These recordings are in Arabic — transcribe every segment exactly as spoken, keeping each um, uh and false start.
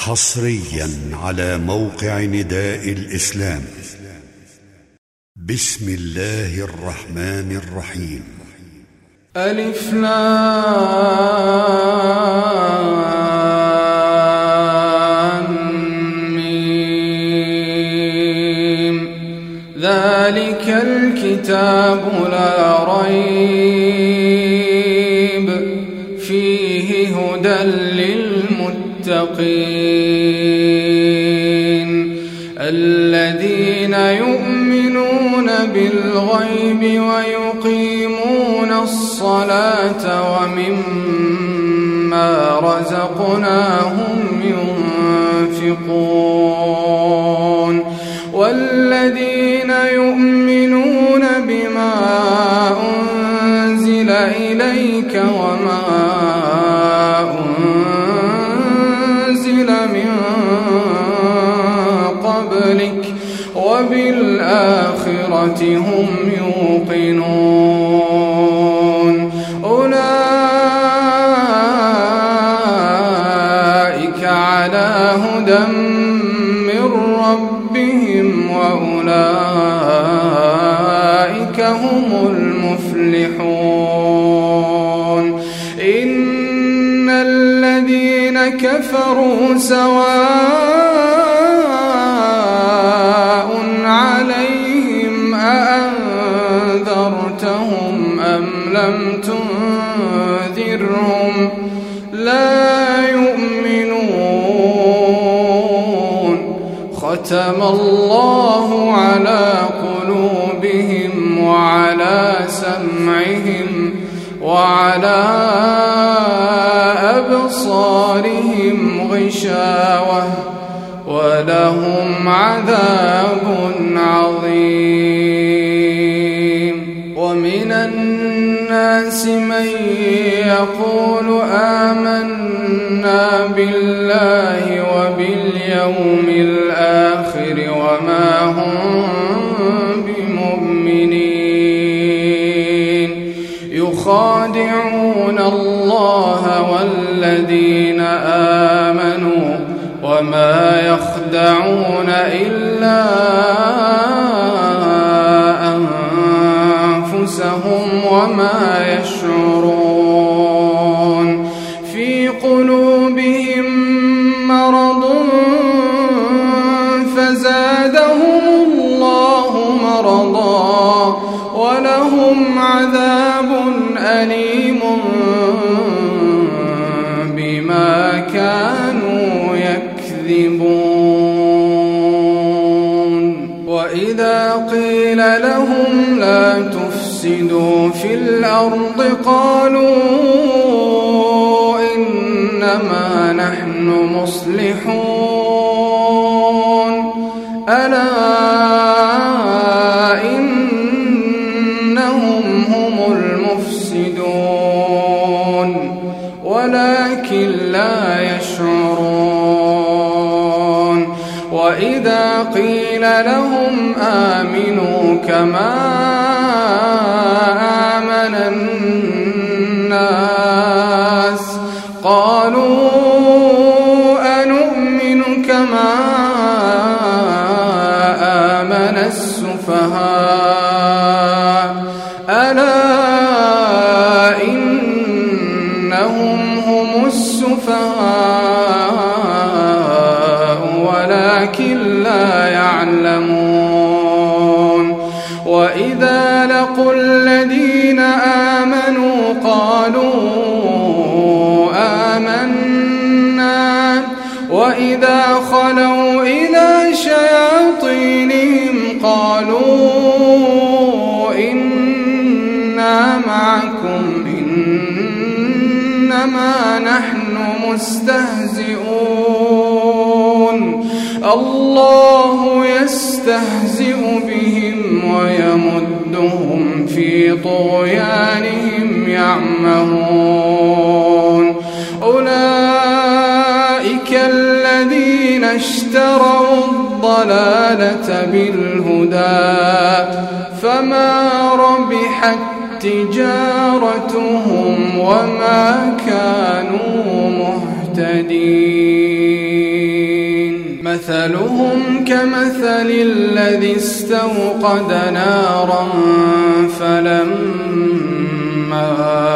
حصريا على موقع نداء الإسلام. بسم الله الرحمن الرحيم. ألف لام ميم. ذلك الكتاب لا ريب فيه هدى للمتقين الذين يؤمنون بالغيب ويقيمون الصلاة ومما رزقناهم ينفقون والذين يؤمنون بما أنزل إليك وما أنزل من قبلك وبالآخرة هم يوقنون أولئك على هدى من ربهم وأولئك هم المفلحون. إن الذين كفروا سواء عليهم أأنذرتهم أم لم تنذرهم لا يؤمنون. ختم الله على قلوبهم وعلى سمعهم وعلى أبصارهم غشاوة ولهم عذاب عظيم. ومن الناس من يقول آمنا بالله وباليوم الآخر وما هم بمؤمنين يخادعون الله والذين آمنوا وما يخدعون إلا أنفسهم وما يشعرون. في قلوبهم مرض فزادهم الله مرضا ولهم عذاب أليم بما كانوا يكذبون. وإذا قيل لهم لا تفسدوا في الأرض قالوا إنما نحن مصلحون ألا إنهم هم المفسدون ولكن لا يشعرون. وإذا قيل لهم آمنوا كما آمن الناس قالوا أنؤمن كما آمن السفهاء ألا إنهم هم السفهاء ولكن لا يعلمون. وإذا لقوا الذين آمنوا قالوا آمنا وإذا خلوا إلى شياطينهم قالوا إنا معكم إنما نحن مستهزئون. الله يستهزئ بهم ويمدهم في طغيانهم يعمهون. أولئك الذين اشتروا الضلالة بالهدى فما ربحت تجارتهم وما كانوا مهتدين. مثلهم كمثل الذي استوقد نارا فلما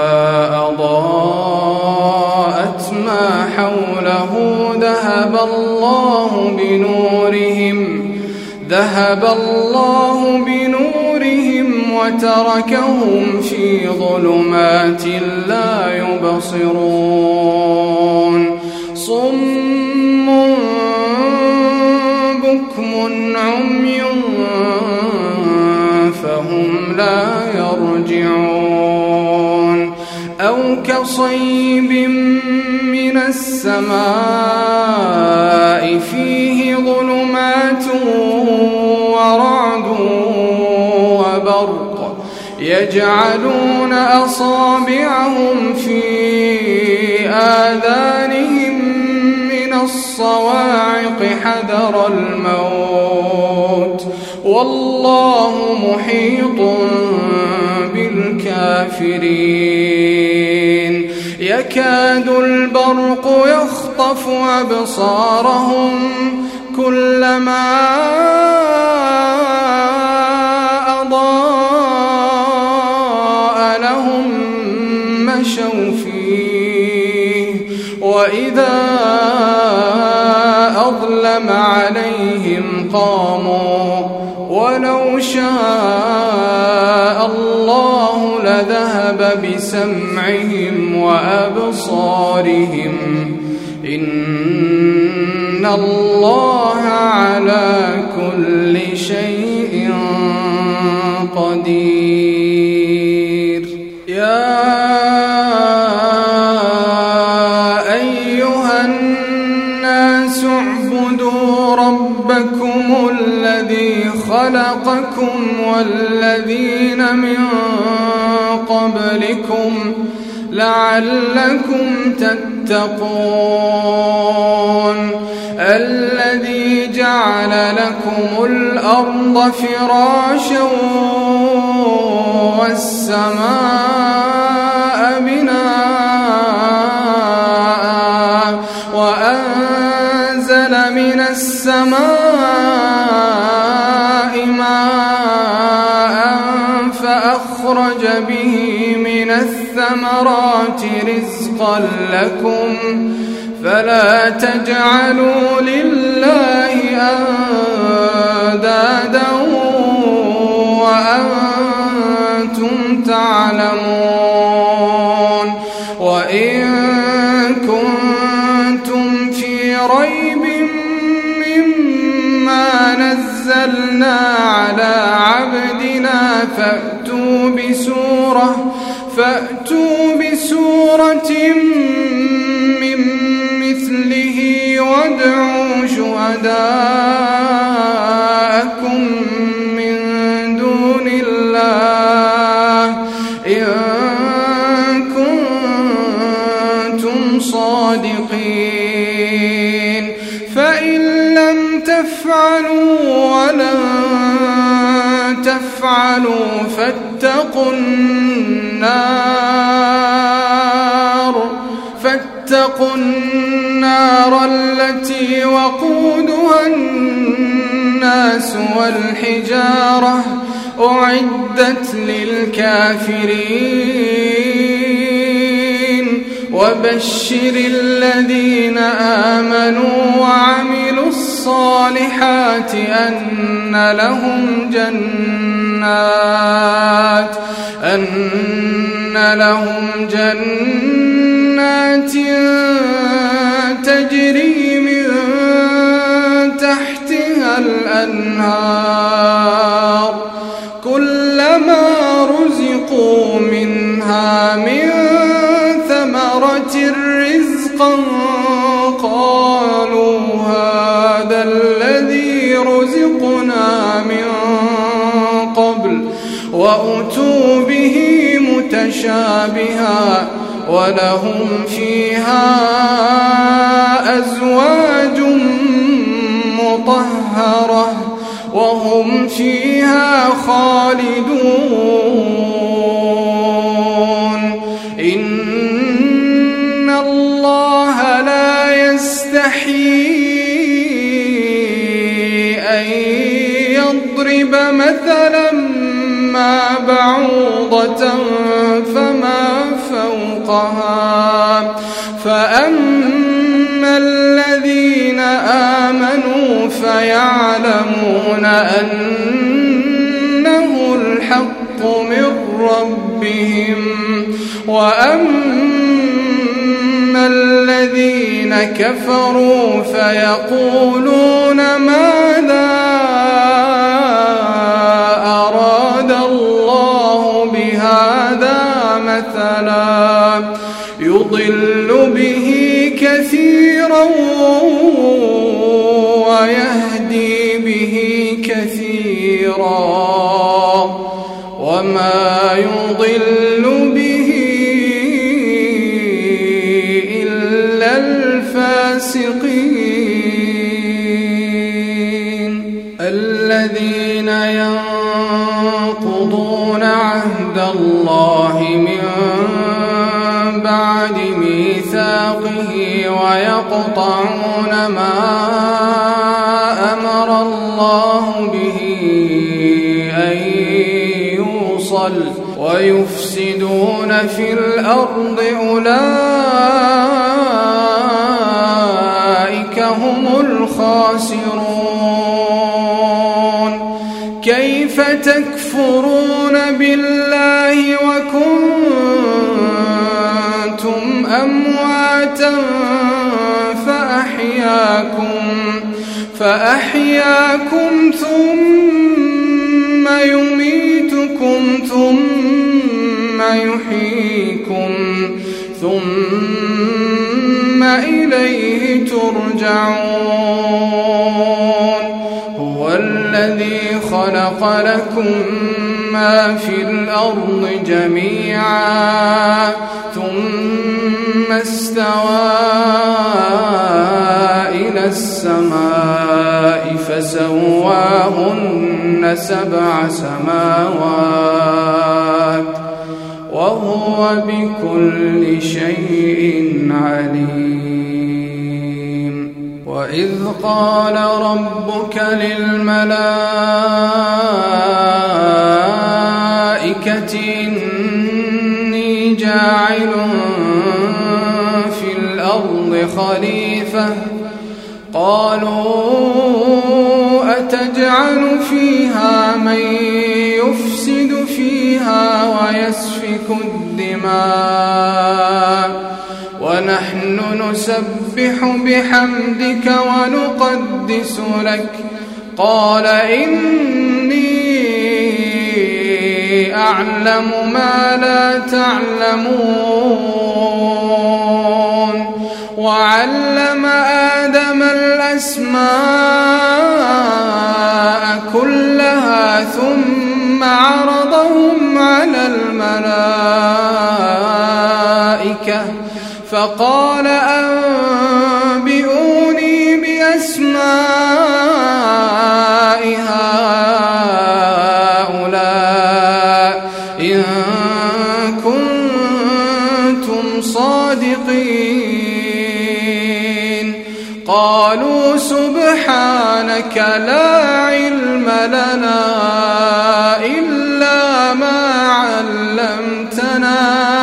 أضاءت ما حوله ذهب الله بنورهم ذهب الله بنورهم وتركهم في ظلمات لا يبصرون صم بكم عمي فهم لا يرجعون أو كصيب من السماء فيه ظلمات ورعد وبرق يجعلون أصابعهم في آذانهم من الصواعق حذر الموت والله محيط بالكافرين يكاد البرق يخطف أبصارهم كلما أضاء لهم مشوا فيه وإذا أظلم عليهم قاموا ولو شاء الله لذهب بسمعهم وأبصارهم إن الله على كل شيء قدير يا أيها الناس اعبدوا ربكم الذي خلقكم والذين من قبلكم لعلكم تتقون الذي جعل لكم الأرض فراشا والسماء بناء وأنزل من السماء ماء فأخرج به من الثمرات رزقا لكم فلا تجعلوا لله أندادا وأنتم تعلمون وإن كنتم في ريب مما نزلنا على عبدنا فأتوا بسورة فأتوا بسورة من مثله وادعوا شهداءكم من دون الله إن كنتم صادقين فإن لم تفعلوا ولن تفعلوا فاتقوا النار فاتقوا النار التي وقودها الناس والحجارة أعدت للكافرين وبشر الذين آمنوا وعملوا الصالحات أن لهم جنات أن لهم جنات تجري من تحتها الأنهار كلما رزقوا منها من ثمرة رزقا قالوا هذا الذي رزقنا من قبل وأتوا به متشابها ولهم فيها أزواج مطهرة وهم فيها خالدون إن الله لا يستحيي يضرب مثلا ما بعوضة فما فوقها فأما الذين آمنوا فيعلمون أنه الحق من ربهم وأما الذين كفروا فيقولون ماذا أراد الله بهذا مثلا يضل به كثيرا ويهدي به كثيرا وما يضل به إلا الفاسقين الذين ينقضون عهد الله من بعد ميثاقه ويقطعون ما أمر الله به أن يوصل ويفسدون في الأرض أولئك هم الخاسرون كيف تكفرون بالله وكنتم أمواتا فأحياكم فأحياكم ثم يميتكم ثم يحييكم ثم إليه ترجعون هو الذي خلق لكم ما في الأرض جميعا ثم استوى إلى السماء فسواهن سبع سماوات وهو بكل شيء عليم وإذ قال ربك للملائكة إني جاعل في الأرض خليفة قالوا أتجعل فيها من يفسد فيها ويسفك الدماء ونحن نسبح بحمدك ونقدس لك قال إني أعلم ما لا تعلمون وعلم آدم الأسماء كلها ثم عرضهم على الملائكة فقال أنبئوني بأسماء هؤلاء إن كنتم صادقين قالوا سبحانك لا علم لنا إلا ما علمتنا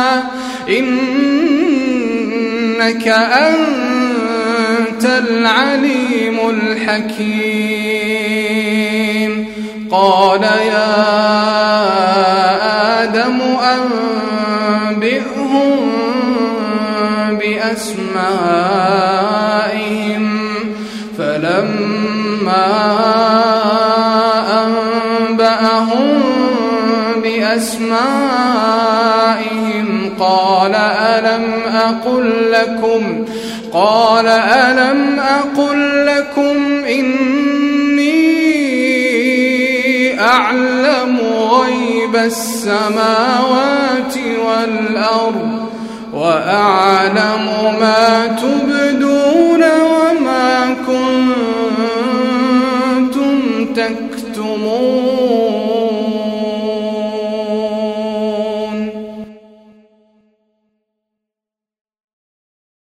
إنك أنت العليم الحكيم قال يا آدم أنبئهم بأسمائهم فلما أنبأهم بأسمائهم قال ألم أقل لكم قال ألم أقل لكم إني أعلم غيب السماوات والأرض وأعلم ما تبدون